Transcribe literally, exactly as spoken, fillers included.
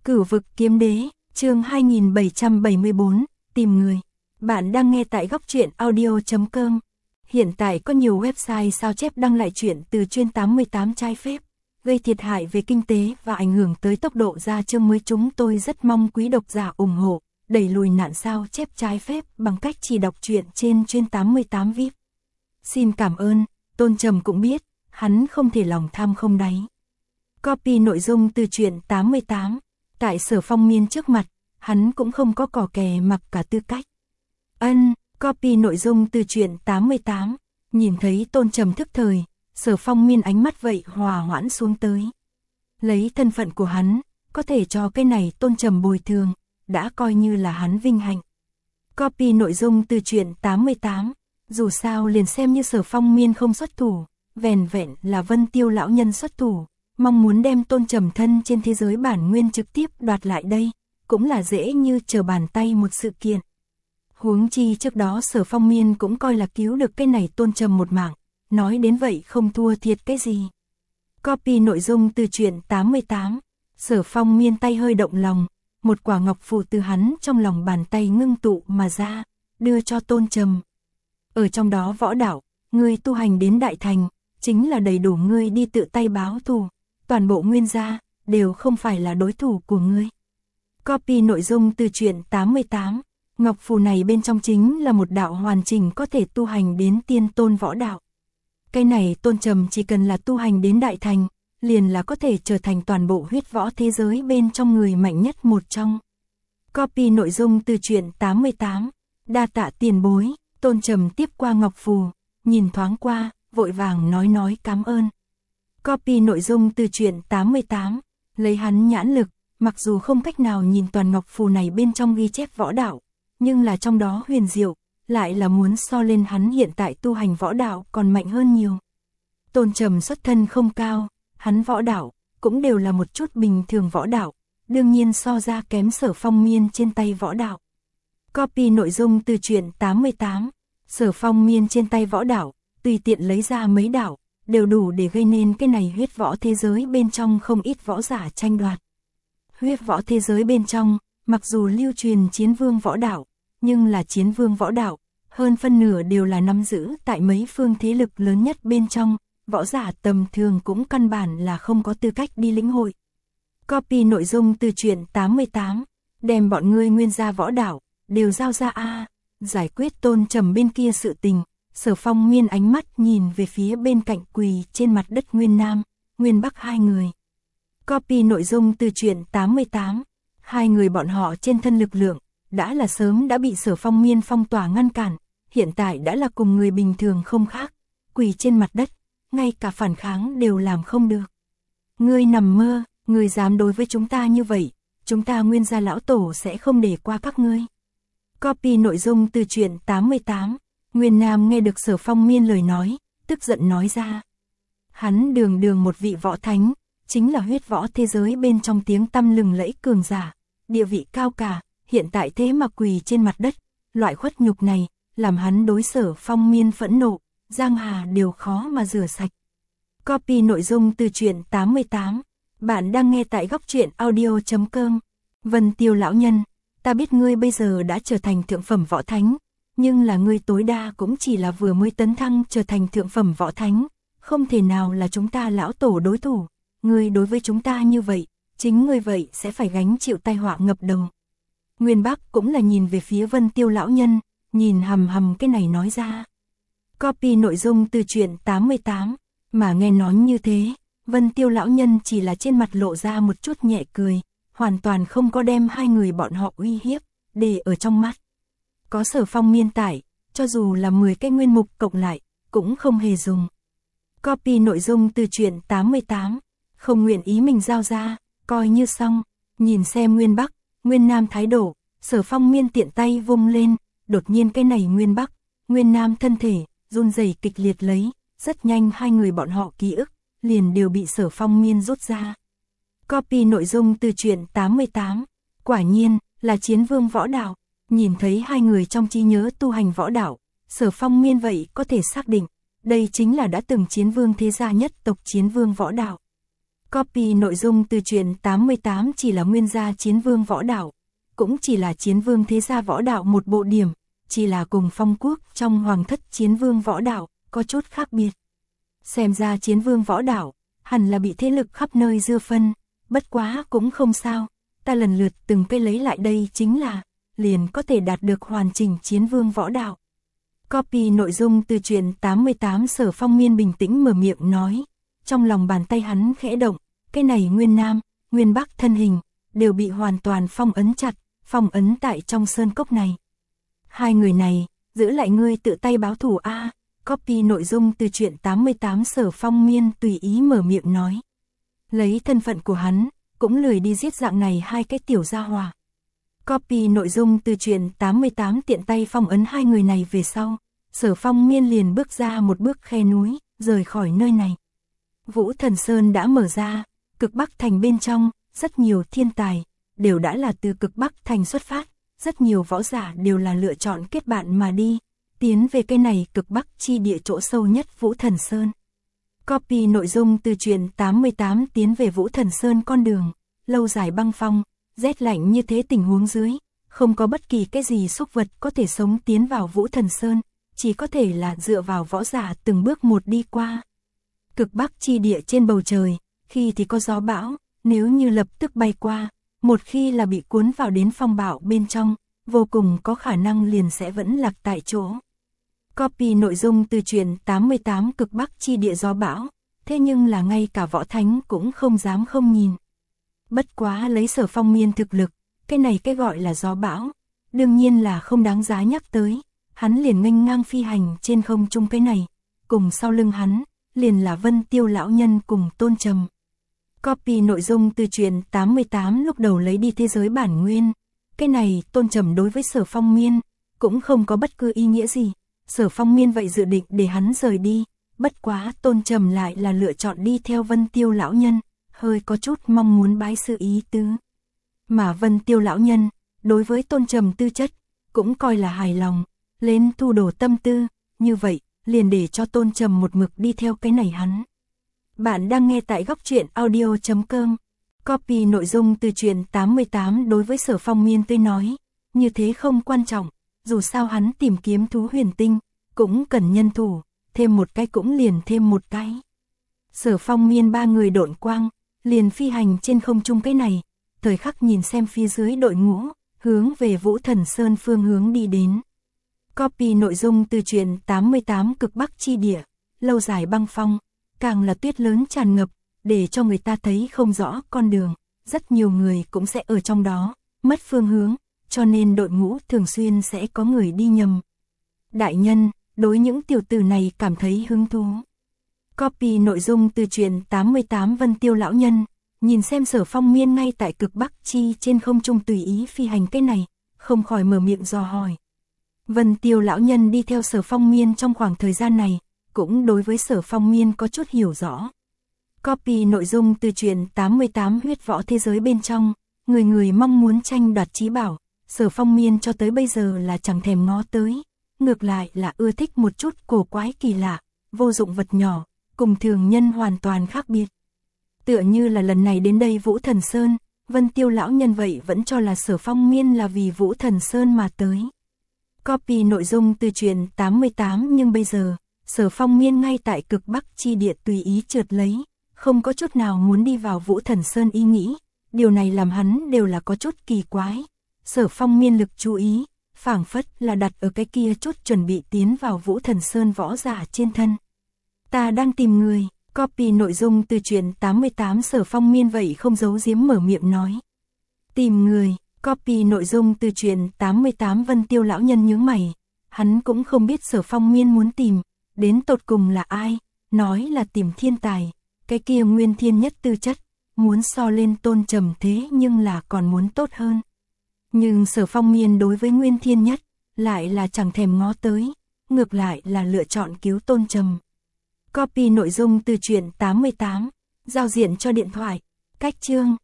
Cửu vực kiếm đế, chương hai nghìn bảy trăm bảy mươi tư, tìm người. Bạn đang nghe tại góc truyện audio chấm com. Hiện tại có nhiều website sao chép đăng lại chuyện từ chuyên tám mươi tám trái phép, gây thiệt hại về kinh tế và ảnh hưởng tới tốc độ ra chương mới. Chúng tôi rất mong quý độc giả ủng hộ, đẩy lùi nạn sao chép trái phép bằng cách chỉ đọc truyện trên chuyên tám mươi tám vi ai pi. Xin cảm ơn. Tôn Trầm cũng biết, hắn không thể lòng tham không đáy. Copy nội dung từ truyện tám mươi tám. Tại Sở Phong Miên trước mặt, hắn cũng không có cò kè mặc cả tư cách. Ân, copy nội dung từ truyện tám mươi tám. Nhìn thấy Tôn Trầm thức thời, Sở Phong Miên ánh mắt vậy hòa hoãn xuống tới. Lấy thân phận của hắn, có thể cho cái này Tôn Trầm bồi thường, đã coi như là hắn vinh hạnh. Copy nội dung từ truyện tám mươi tám. Dù sao liền xem như Sở Phong Miên không xuất thủ, vẻn vẹn là Vân Tiêu lão nhân xuất thủ, mong muốn đem Tôn Trầm thân trên thế giới bản nguyên trực tiếp đoạt lại đây, cũng là dễ như trở bàn tay một sự kiện. Huống chi trước đó Sở Phong Miên cũng coi là cứu được cái này Tôn Trầm một mạng, nói đến vậy không thua thiệt cái gì. Copy nội dung từ truyện tám mươi tám. Sở Phong Miên tay hơi động lòng, một quả ngọc phù từ hắn trong lòng bàn tay ngưng tụ mà ra, đưa cho Tôn Trầm. Ở trong đó võ đạo, ngươi tu hành đến đại thành, chính là đầy đủ ngươi đi tự tay báo thù, toàn bộ nguyên gia đều không phải là đối thủ của ngươi. Copy nội dung từ truyện tám mươi tám. Ngọc phù này bên trong chính là một đạo hoàn chỉnh có thể tu hành đến tiên tôn võ đạo. Cái này Tôn Trầm chỉ cần là tu hành đến đại thành, liền là có thể trở thành toàn bộ huyết võ thế giới bên trong người mạnh nhất một trong. Copy nội dung từ truyện tám mươi tám. Đa tạ tiền bối. Tôn Trầm tiếp qua ngọc phù, nhìn thoáng qua, vội vàng nói nói cảm ơn. Copy nội dung từ truyện tám mươi tám. Lấy hắn nhãn lực, mặc dù không cách nào nhìn toàn ngọc phù này bên trong ghi chép võ đạo, nhưng là trong đó huyền diệu, lại là muốn so lên hắn hiện tại tu hành võ đạo còn mạnh hơn nhiều. Tôn Trầm xuất thân không cao, hắn võ đạo cũng đều là một chút bình thường võ đạo, đương nhiên so ra kém Sở Phong Miên trên tay võ đạo. Copy nội dung từ truyện tám mươi tám. Sở Phong Miên trên tay võ đạo, tùy tiện lấy ra mấy đạo, đều đủ để gây nên cái này huyết võ thế giới bên trong không ít võ giả tranh đoạt. Huyết võ thế giới bên trong, mặc dù lưu truyền chiến vương võ đạo, nhưng là chiến vương võ đạo, hơn phân nửa đều là nắm giữ tại mấy phương thế lực lớn nhất bên trong, võ giả tầm thường cũng căn bản là không có tư cách đi lĩnh hội. Copy nội dung từ truyện tám mươi tám. Đem bọn ngươi nguyên gia võ đạo đều giao ra a. À. Giải quyết Tôn Trầm bên kia sự tình, Sở Phong Miên ánh mắt nhìn về phía bên cạnh quỳ trên mặt đất Nguyên Nam, Nguyên Bắc hai người. Copy nội dung từ truyện tám mươi tám. Hai người bọn họ trên thân lực lượng, đã là sớm đã bị Sở Phong Miên phong tỏa ngăn cản, hiện tại đã là cùng người bình thường không khác, quỳ trên mặt đất, ngay cả phản kháng đều làm không được. Ngươi nằm mơ, ngươi dám đối với chúng ta như vậy, chúng ta Nguyên gia lão tổ sẽ không để qua các ngươi. Copy nội dung từ truyện tám mươi tám. Nguyên Nam nghe được Sở Phong Miên lời nói, tức giận nói ra. Hắn đường đường một vị võ thánh, chính là huyết võ thế giới bên trong tiếng tăm lừng lẫy cường giả, địa vị cao cả, hiện tại thế mà quỳ trên mặt đất, loại khuất nhục này, làm hắn đối Sở Phong Miên phẫn nộ, giang hà đều khó mà rửa sạch. Copy nội dung từ truyện tám mươi tám. Bạn đang nghe tại góc truyện audio chấm com. Vân Tiêu lão nhân, ta biết ngươi bây giờ đã trở thành thượng phẩm võ thánh, nhưng là ngươi tối đa cũng chỉ là vừa mới tấn thăng trở thành thượng phẩm võ thánh, không thể nào là chúng ta lão tổ đối thủ, ngươi đối với chúng ta như vậy, chính ngươi vậy sẽ phải gánh chịu tai họa ngập đầu. Nguyên Bắc cũng là nhìn về phía Vân Tiêu lão nhân, nhìn hầm hầm cái này nói ra. Copy nội dung từ truyện tám mươi tám. Mà nghe nói như thế, Vân Tiêu lão nhân chỉ là trên mặt lộ ra một chút nhẹ cười, hoàn toàn không có đem hai người bọn họ uy hiếp để ở trong mắt. Có Sở Phong Miên tại, cho dù là mười cái nguyên mục cộng lại, cũng không hề dùng. Copy nội dung từ truyện tám mươi tám. Không nguyện ý mình giao ra, coi như xong. Nhìn xem Nguyên Bắc, Nguyên Nam thái độ, Sở Phong Miên tiện tay vung lên, đột nhiên cái này Nguyên Bắc, Nguyên Nam thân thể run rẩy kịch liệt lấy, rất nhanh hai người bọn họ ký ức liền đều bị Sở Phong Miên rút ra. Copy nội dung từ truyện tám mươi tám. Quả nhiên là chiến vương võ đạo. Nhìn thấy hai người trong trí nhớ tu hành võ đạo, Sở Phong Miên vậy có thể xác định, đây chính là đã từng chiến vương thế gia nhất tộc chiến vương võ đạo. Copy nội dung từ truyện tám mươi tám chỉ là nguyên gia chiến vương võ đạo, cũng chỉ là chiến vương thế gia võ đạo một bộ điểm, chỉ là cùng phong quốc trong hoàng thất chiến vương võ đạo, có chút khác biệt. Xem ra chiến vương võ đạo, hẳn là bị thế lực khắp nơi dưa phân, bất quá cũng không sao, ta lần lượt từng cái lấy lại đây chính là, liền có thể đạt được hoàn chỉnh chiến vương võ đạo. Copy nội dung từ truyện tám mươi tám Sở Phong Miên bình tĩnh mở miệng nói, trong lòng bàn tay hắn khẽ động, cái này nguyên nam, nguyên bắc thân hình, đều bị hoàn toàn phong ấn chặt, phong ấn tại trong sơn cốc này. Hai người này, giữ lại ngươi tự tay báo thù a. Copy nội dung từ truyện tám mươi tám Sở Phong Miên tùy ý mở miệng nói. Lấy thân phận của hắn, cũng lười đi giết dạng này hai cái tiểu gia hỏa. Copy nội dung từ truyện tám mươi tám tiện tay phong ấn hai người này về sau, Sở Phong Miên liền bước ra một bước khe núi, rời khỏi nơi này. Vũ Thần Sơn đã mở ra, cực Bắc Thành bên trong, rất nhiều thiên tài, đều đã là từ cực Bắc Thành xuất phát, rất nhiều võ giả đều là lựa chọn kết bạn mà đi, tiến về cái này cực Bắc chi địa chỗ sâu nhất Vũ Thần Sơn. Copy nội dung từ truyện tám mươi tám tiến về Vũ Thần Sơn con đường, lâu dài băng phong, rét lạnh như thế tình huống dưới, không có bất kỳ cái gì xúc vật có thể sống tiến vào Vũ Thần Sơn, chỉ có thể là dựa vào võ giả từng bước một đi qua. Cực Bắc chi địa trên bầu trời, khi thì có gió bão, nếu như lập tức bay qua, một khi là bị cuốn vào đến phong bạo bên trong, vô cùng có khả năng liền sẽ vẫn lạc tại chỗ. Copy nội dung từ truyện tám mươi tám Cực Bắc chi địa gió bão, thế nhưng là ngay cả võ thánh cũng không dám không nhìn. Bất quá lấy Sở Phong Miên thực lực, cái này cái gọi là gió bão, đương nhiên là không đáng giá nhắc tới, hắn liền nghênh ngang phi hành trên không trung cái này, cùng sau lưng hắn, liền là Vân Tiêu lão nhân cùng Tôn Trầm. Copy nội dung từ truyện tám mươi tám lúc đầu lấy đi thế giới bản nguyên, cái này Tôn Trầm đối với Sở Phong Miên, cũng không có bất cứ ý nghĩa gì, Sở Phong Miên vậy dự định để hắn rời đi, bất quá Tôn Trầm lại là lựa chọn đi theo Vân Tiêu lão nhân, hơi có chút mong muốn bái sư ý tứ. Mà Vân Tiêu lão nhân, đối với Tôn Trầm tư chất, cũng coi là hài lòng, lên thu đồ tâm tư, như vậy, liền để cho Tôn Trầm một mực đi theo cái này hắn. Bạn đang nghe tại góc truyện audio chấm com. Copy nội dung từ truyện tám mươi tám đối với Sở Phong Miên tôi nói, như thế không quan trọng, dù sao hắn tìm kiếm thú huyền tinh, cũng cần nhân thủ, thêm một cái cũng liền thêm một cái. Sở Phong Miên ba người độn quang, liền phi hành trên không trung cái này, thời khắc nhìn xem phía dưới đội ngũ, hướng về Vũ Thần Sơn phương hướng đi đến. Copy nội dung từ truyện tám mươi tám Cực Bắc chi địa, lâu dài băng phong, càng là tuyết lớn tràn ngập, để cho người ta thấy không rõ con đường, rất nhiều người cũng sẽ ở trong đó, mất phương hướng, cho nên đội ngũ thường xuyên sẽ có người đi nhầm. Đại nhân, đối những tiểu tử này cảm thấy hứng thú. Copy nội dung từ truyện tám mươi tám Vân Tiêu lão nhân, nhìn xem Sở Phong Miên ngay tại Cực Bắc chi trên không trung tùy ý phi hành cái này, không khỏi mở miệng dò hỏi. Vân Tiêu lão nhân đi theo Sở Phong Miên trong khoảng thời gian này, cũng đối với Sở Phong Miên có chút hiểu rõ. Copy nội dung từ truyện tám mươi tám huyết võ thế giới bên trong, người người mong muốn tranh đoạt chí bảo, Sở Phong Miên cho tới bây giờ là chẳng thèm ngó tới, ngược lại là ưa thích một chút cổ quái kỳ lạ, vô dụng vật nhỏ, cùng thường nhân hoàn toàn khác biệt. Tựa như là lần này đến đây Vũ Thần Sơn, Vân Tiêu lão nhân vậy vẫn cho là Sở Phong Miên là vì Vũ Thần Sơn mà tới. Copy nội dung từ truyện tám mươi tám nhưng bây giờ, Sở Phong Miên ngay tại Cực Bắc chi địa tùy ý trượt lấy, không có chút nào muốn đi vào Vũ Thần Sơn ý nghĩ, điều này làm hắn đều là có chút kỳ quái. Sở Phong Miên lực chú ý, phảng phất là đặt ở cái kia chút chuẩn bị tiến vào Vũ Thần Sơn võ giả trên thân. Ta đang tìm người, copy nội dung từ truyện tám mươi tám Sở Phong Miên vậy không giấu giếm mở miệng nói. Tìm người, copy nội dung từ truyện tám mươi tám Vân Tiêu lão nhân nhướng mày, hắn cũng không biết Sở Phong Miên muốn tìm, đến tột cùng là ai, nói là tìm thiên tài, cái kia nguyên thiên nhất tư chất, muốn so lên Tôn Trầm thế nhưng là còn muốn tốt hơn. Nhưng Sở Phong Miên đối với nguyên thiên nhất, lại là chẳng thèm ngó tới, ngược lại là lựa chọn cứu Tôn Trầm. Copy nội dung từ truyện tám mươi tám, giao diện cho điện thoại, cách chương.